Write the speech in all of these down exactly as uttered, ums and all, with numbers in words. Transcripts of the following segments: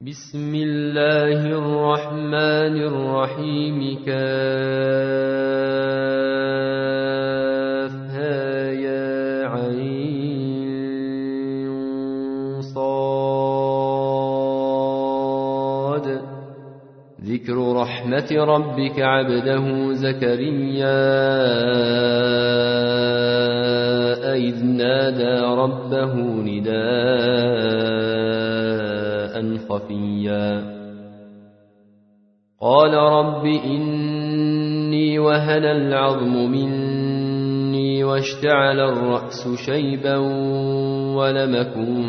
بسم الله الرحمن الرحيم كافها يا عين صاد ذكر رحمة ربك عبده زكريا إذ نادى ربه نداء خفيا قال رب إني وهن العظم مني واشتعل الرأس شيبا ولم أكن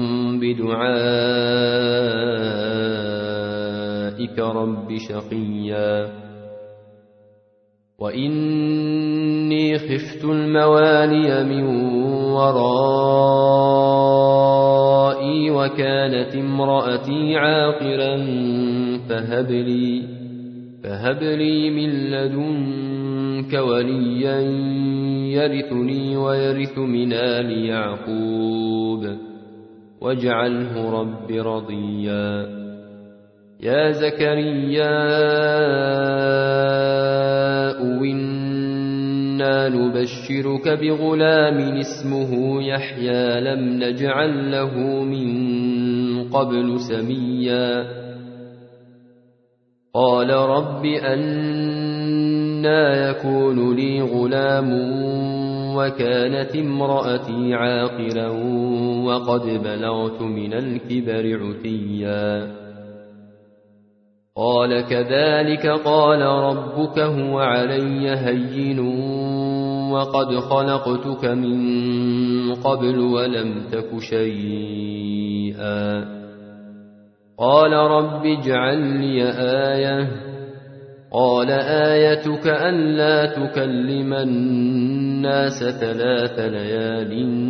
بدعائك رب شقيا وإني خفت الموالي من ورائي وكانت امرأتي عاقرا فهب لي, فهب لي من لدنك وليا يرثني ويرث من آل يعقوب واجعله رب رضيا يا زكريا إنا نبشرك بغلام اسمه يحيى لم نجعل له من قبل سميا قال رب أنى يكون لي غلام وكانت امرأتي عاقرا وقد بلغت من الكبر عتيا قال كذلك قال ربك هو علي هين وقد خلقتك من قبل ولم تك شيئا قال رب اجعل لي آية قال آيتك ألا تكلم الناس ثلاث ليال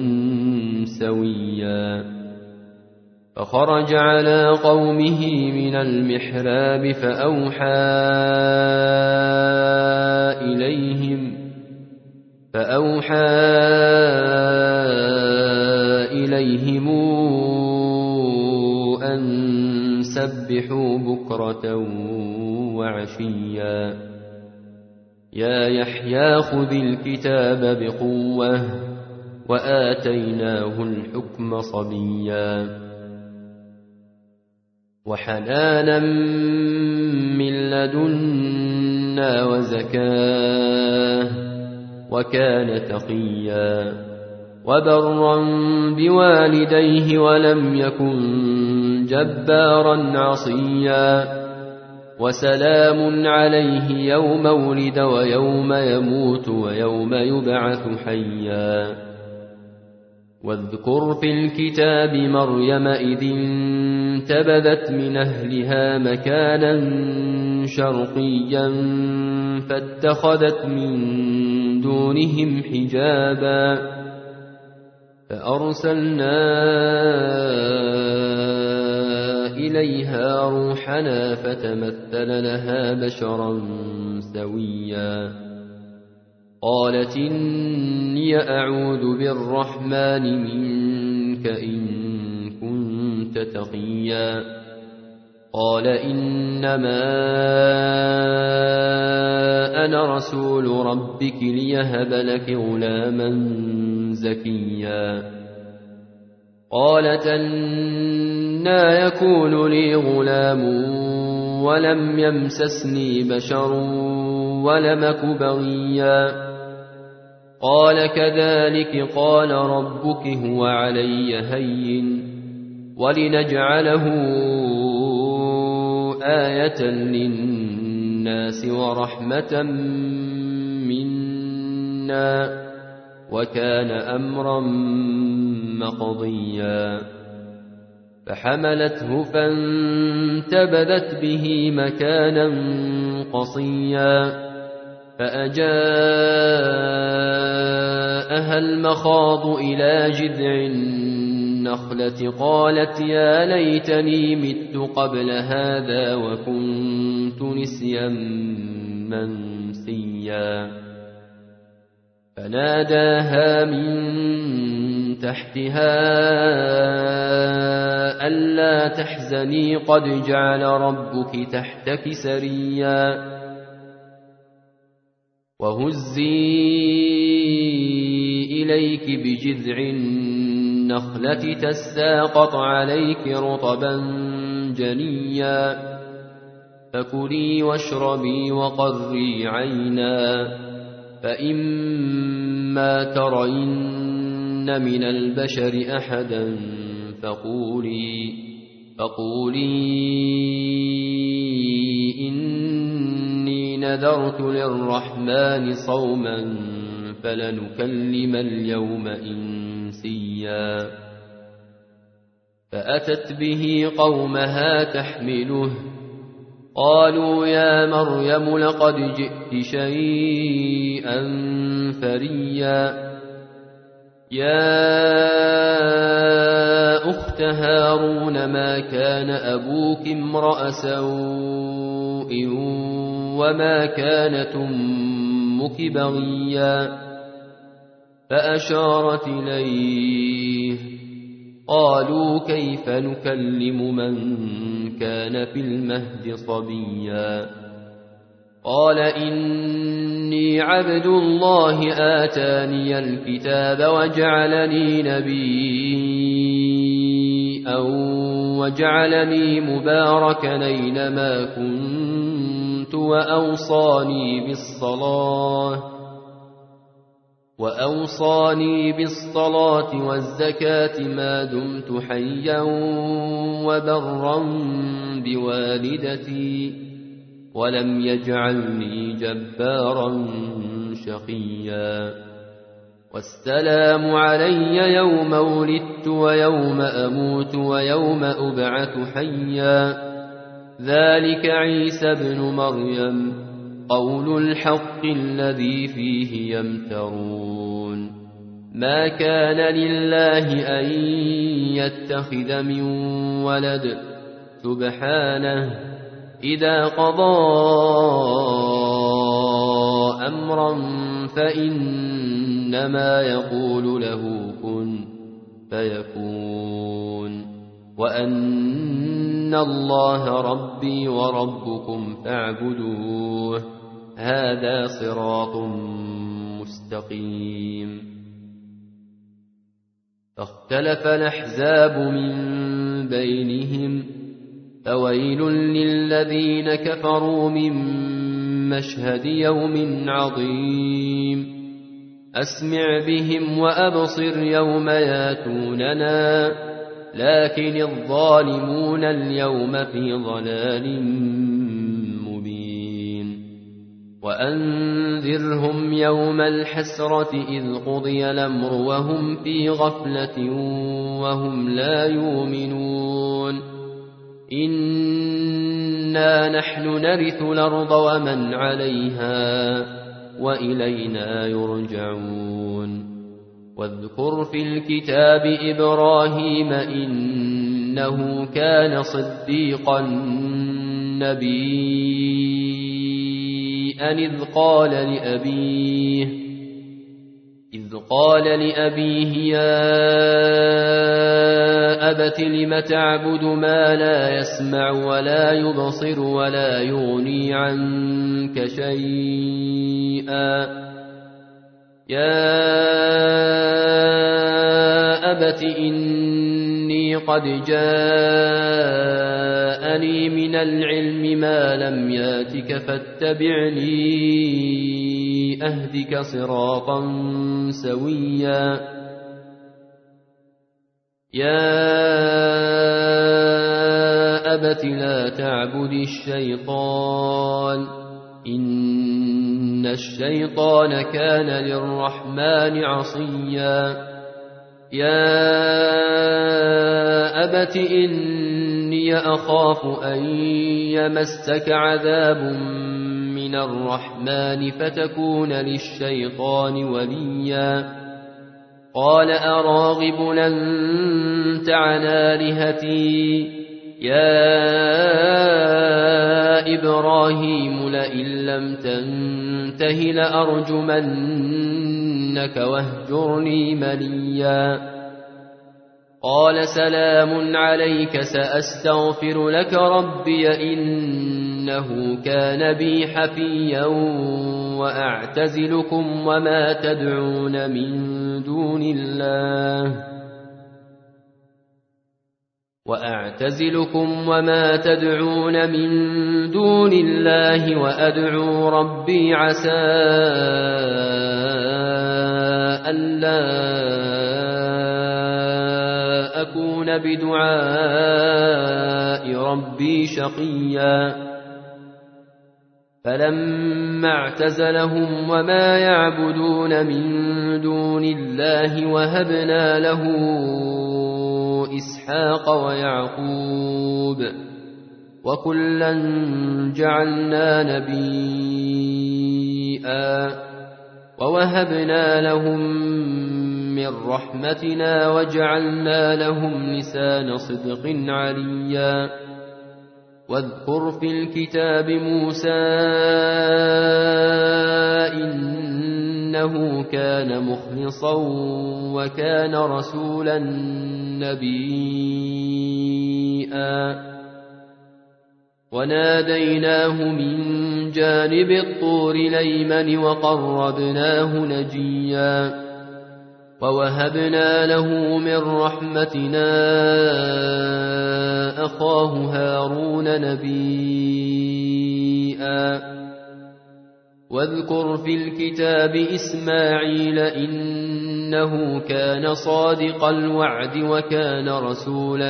سويا فخرج على قومه من المحراب فأوحى إليهم فأوحى إليهم أن سبحوا بكرة وعشيا يا يحيى خذ الكتاب بقوة وآتيناه الحكم صبيا وحنانا من لدنا وزكاه وكان تقيا وبرا بوالديه ولم يكن جبارا عصيا وسلام عليه يوم ولد ويوم يموت ويوم يبعث حيا واذكر في الكتاب مريم إذ انتبذت من أهلها مكانا شرقيا فاتخذت من دونهم حجابا فأرسلنا إليها روحنا فتمثل لها بشرا سويا قالت إني أعوذ بالرحمن منك إن كنت تقيا قال إنما أنا رسول ربك ليهب لك غلاما زكيا قالت أنى يكون لي غلام ولم يمسسني بشر ولم أك بغيا قال كذلك قال ربك هو علي هين ولنجعله آية للناس ورحمة منا وكان أمرا مقضيا فحملته فانتبذت به مكانا قصيا فأجاءها المخاض إلى جذع النخلة قالت يا ليتني مت قبل هذا وكنت نسيا منسيا فناداها من تحتها ألا تحزني قد جعل ربك تحتك سريا وهزي إليك بجذع النخلة تساقط عليك رطبا جنيا فكلي واشربي وقري عينا فإما ترين من البشر أحدا فقولي, فقولي إني نذرت للرحمن صوما فلنكلم اليوم إنسيا فأتت به قومها تحمله قالوا يا مريم لقد جئت شيئا فريا يا أخت هارون ما كان أبوك امرأ سوء وما كانت أمك بغيا فأشارت إليه قالوا كيف نكلم من كان في المهد صبيا قال إني عبد الله آتاني الكتاب وجعلني نبيا وجعلني مباركا أينما كنت وأوصاني بالصلاة وأوصاني بالصلاة والزكاة ما دمت حيا وبرا بوالدتي ولم يجعلني جبارا شقيا والسلام علي يوم ولدت ويوم أموت ويوم أبعث حيا ذلك عيسى بن مريم قول الحق الذي فيه يمترون ما كان لله أن يتخذ من ولد سبحانه إذا قضى أمرا فإنما يقول له كن فيكون وأن الله ربي وربكم فاعبدوه هذا صراط مستقيم فاختلف الأحزاب من بينهم فويل للذين كفروا من مشهد يوم عظيم أسمع بهم وأبصر يوم ياتوننا لكن الظالمون اليوم في ضلال مبين وأنذرهم يوم الحسرة إذ قضي الأمر وهم في غفلة وهم لا يؤمنون إنا نحن نرث الأرض ومن عليها وإلينا يرجعون واذكر في الكتاب إبراهيم إنه كان صديقا نبيا إذ قال لأبيه إذ قال لأبيه يا أبت لم تعبد ما لا يسمع ولا يبصر ولا يغني عنك شيئا يا أبت إني قد جاءني من العلم ما لم ياتك فاتبعني أهدك صراطا سويا يا أبت لا تعبد الشيطان إن الشيطان كان للرحمن عصيا يا أبت إني أخاف أن يمسك عذاب من الرحمن فتكون للشيطان وليا قال أراغب أنت عن آلهتي يا إبراهيم لئن لم تنته لأرجمنك واهجرني مليا قال سلام عليك سأستغفر لك ربي إنه كان بي حفيا وأعتزلكم وما تدعون من دون الله وأعتزلكم وما تدعون من دون الله وأدعو ربي عسى ألا أكون بدعاء ربي شقيا فلما اعتزلهم وما يعبدون من دون الله وهبنا له إسحاق ويعقوب وكلا جعلنا نبيا ووهبنا لهم من رحمتنا وجعلنا لهم لسان صدق عليا واذكر في الكتاب موسى إنه كان مخلصا وكان رسولا نبيا وناديناه من جانب الطور الأيمن وقربناه نجيا ووهبنا له من رحمتنا أخاه هارون نبيا واذكر في الكتاب إسماعيل إنه كان صادق الوعد وكان رسولا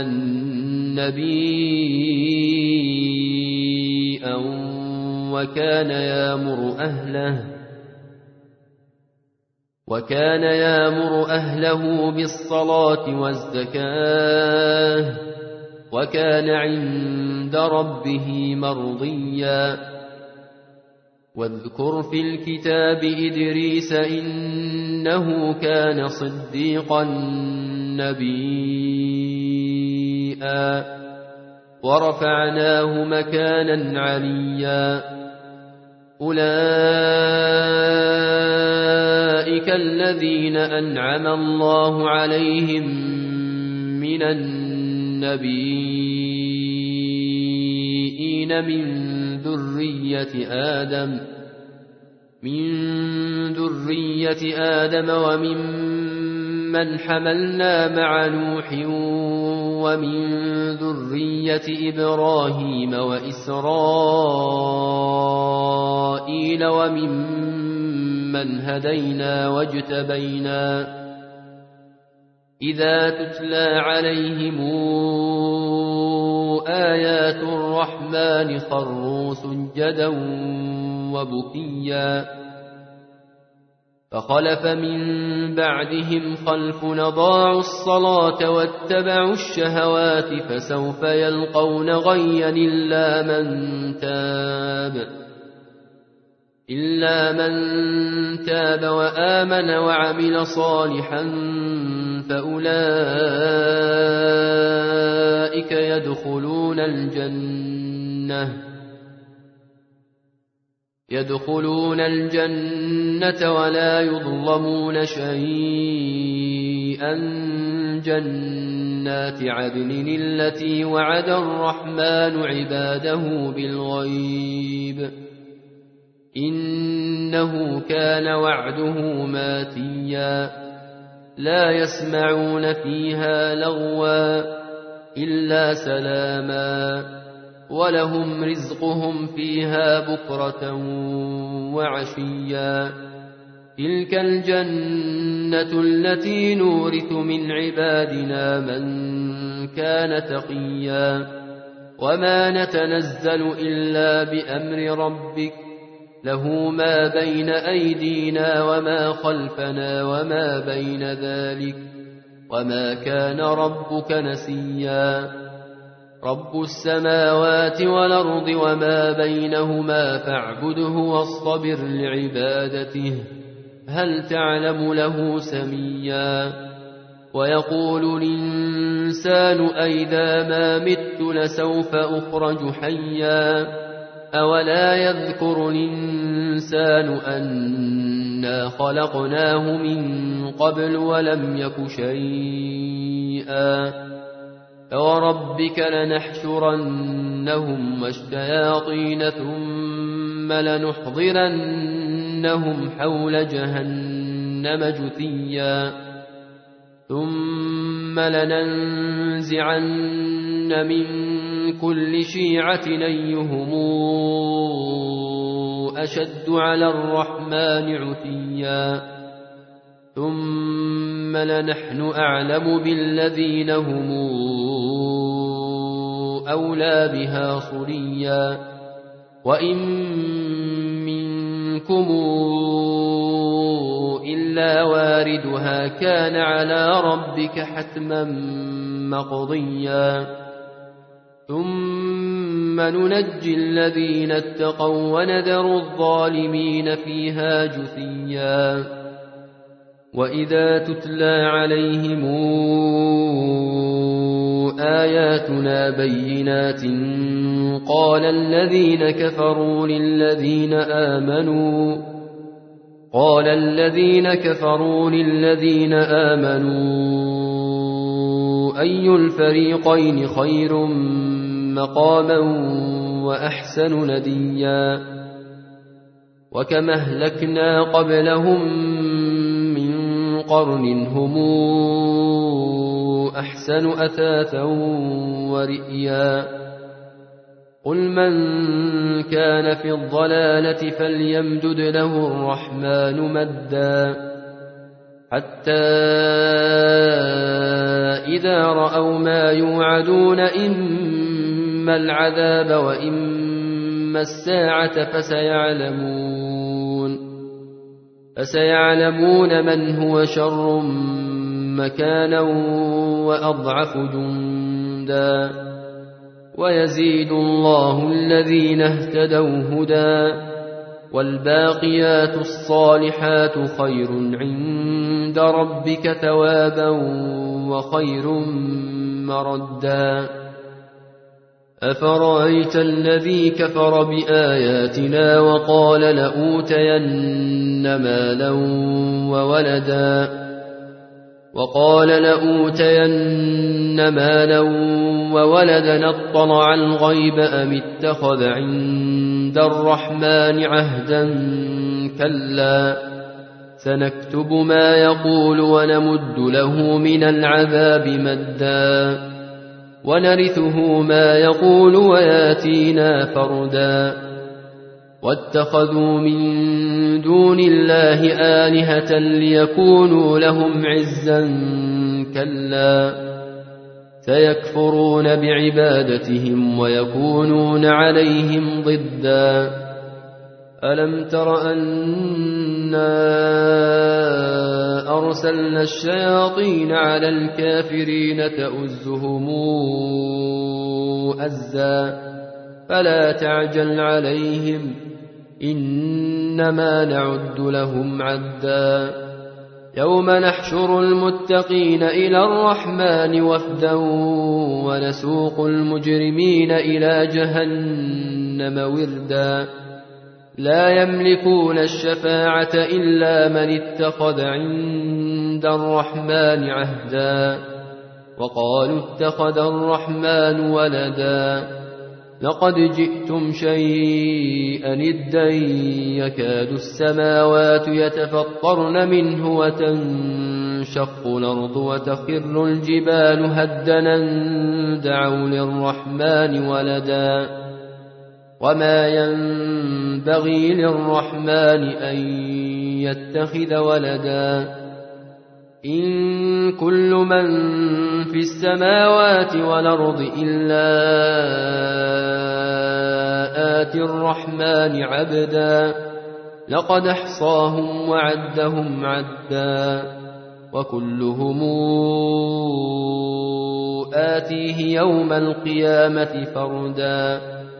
نبيا وكان يأمر أهله وكان يأمر أهله بالصلاة والزكاة وكان عند ربه مرضيا واذكر في الكتاب إدريس إنه كان صديقا نبيا ورفعناه مكانا عليا أولئك الذين أنعم الله عليهم من النبيين من ذرية آدم من ذرية آدم وممن حملنا مع نوح ومن ذرية إبراهيم وإسرائيل وممن هدينا واجتبينا إذا تتلى عليهم آيات الرحمن خروا سجدا وبكيا فخلف من بعدهم خلف أضاعوا الصلاة واتبعوا الشهوات فسوف يلقون غيا إلا من تاب إلا من تاب وآمن وعمل صالحا فأولئك يدخلون الجنة يدخلون الجنة ولا يظلمون شيئا جنات عدن التي وعد الرحمن عباده بالغيب إنه كان وعده ماتيا لا يسمعون فيها لغوا إلا سلاما ولهم رزقهم فيها بكرة وعشيا تلك الجنة التي نورث من عبادنا من كان تقيا وما نتنزل إلا بأمر ربك له ما بين أيدينا وما خلفنا وما بين ذلك وما كان ربك نسيا رب السماوات والأرض وما بينهما فاعبده واصطبر لعبادته هل تعلم له سميا ويقول الإنسان أئذا ما مت لسوف أخرج حيا أولا يذكر الإنسان أنا خلقناه من قبل ولم يك شيئا شيئا فوربك لنحشرنهم والشياطين ثم لنحضرنهم حول جهنم جثيا ثم لننزعن من كل شيعة أيهم أشد على الرحمن عتيا ثم لنحن أعلم بالذين هم أولى بها صليا وإن منكم إلا واردها كان على ربك حتما مقضيا ثم ننجي الذين اتقوا ونذر الظالمين فيها جثيا وإذا تتلى عليهم آياتنا بينات قال الذين كفروا للذين آمنوا قال الذين كفروا للذين آمنوا أي الفريقين خير مقاما وأحسن نديا وكما أهلكنا قبلهم من قرن هم أحسن أثاثا ورئيا قل من كان في الضلالة فليمدد له الرحمن مدا حتى إذا رأوا ما يوعدون إما العذاب وإما الساعة فسيعلمون فسيعلمون من هو شر مكانا وأضعف جندا ويزيد الله الذين اهتدوا هدى والباقيات الصالحات خير عند ربك ثوابا وخير مردا أفرأيت الذي كفر بآياتنا وقال لأوتين مالا وولدا وقال لأوتين مالا وولدا اطلع الغيب أم اتخذ عند الرحمن عهدا كلا سنكتب ما يقول ونمد له من العذاب مدا ونرثه ما يقول وياتينا فردا واتخذوا من دون الله آلهة ليكونوا لهم عزا كلا سيكفرون بعبادتهم ويكونون عليهم ضدا ألم تر أنا أرسلنا الشياطين على الكافرين تؤزهم أزا فلا تعجل عليهم إنما نعد لهم عدا يوم نحشر المتقين إلى الرحمن وفدا ونسوق المجرمين إلى جهنم وردا لا يملكون الشفاعة إلا من اتخذ عند الرحمن عهدا وقالوا اتخذ الرحمن ولدا لقد جئتم شيئا إدا يكاد السماوات يتفطرن منه وتنشق الأرض وتخر الجبال هدنا دعوا للرحمن ولدا وما ينبغي للرحمن أن يتخذ ولدا إن كل من في السماوات والأرض إلا آتي الرحمن عبدا لقد احصاهم وعدهم عدا وكلهم آتيه يوم القيامة فردا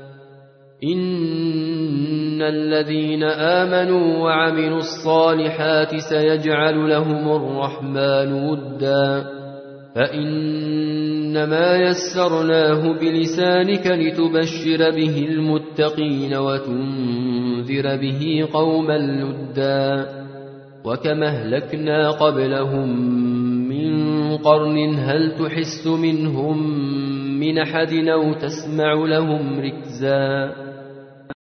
إن الذين آمنوا وعملوا الصالحات سيجعل لهم الرحمن ودا فإنما يسرناه بلسانك لتبشر به المتقين وتنذر به قوما لدا وكما أهلكنا قبلهم من قرن هل تحس منهم من أحد أو تسمع لهم ركزا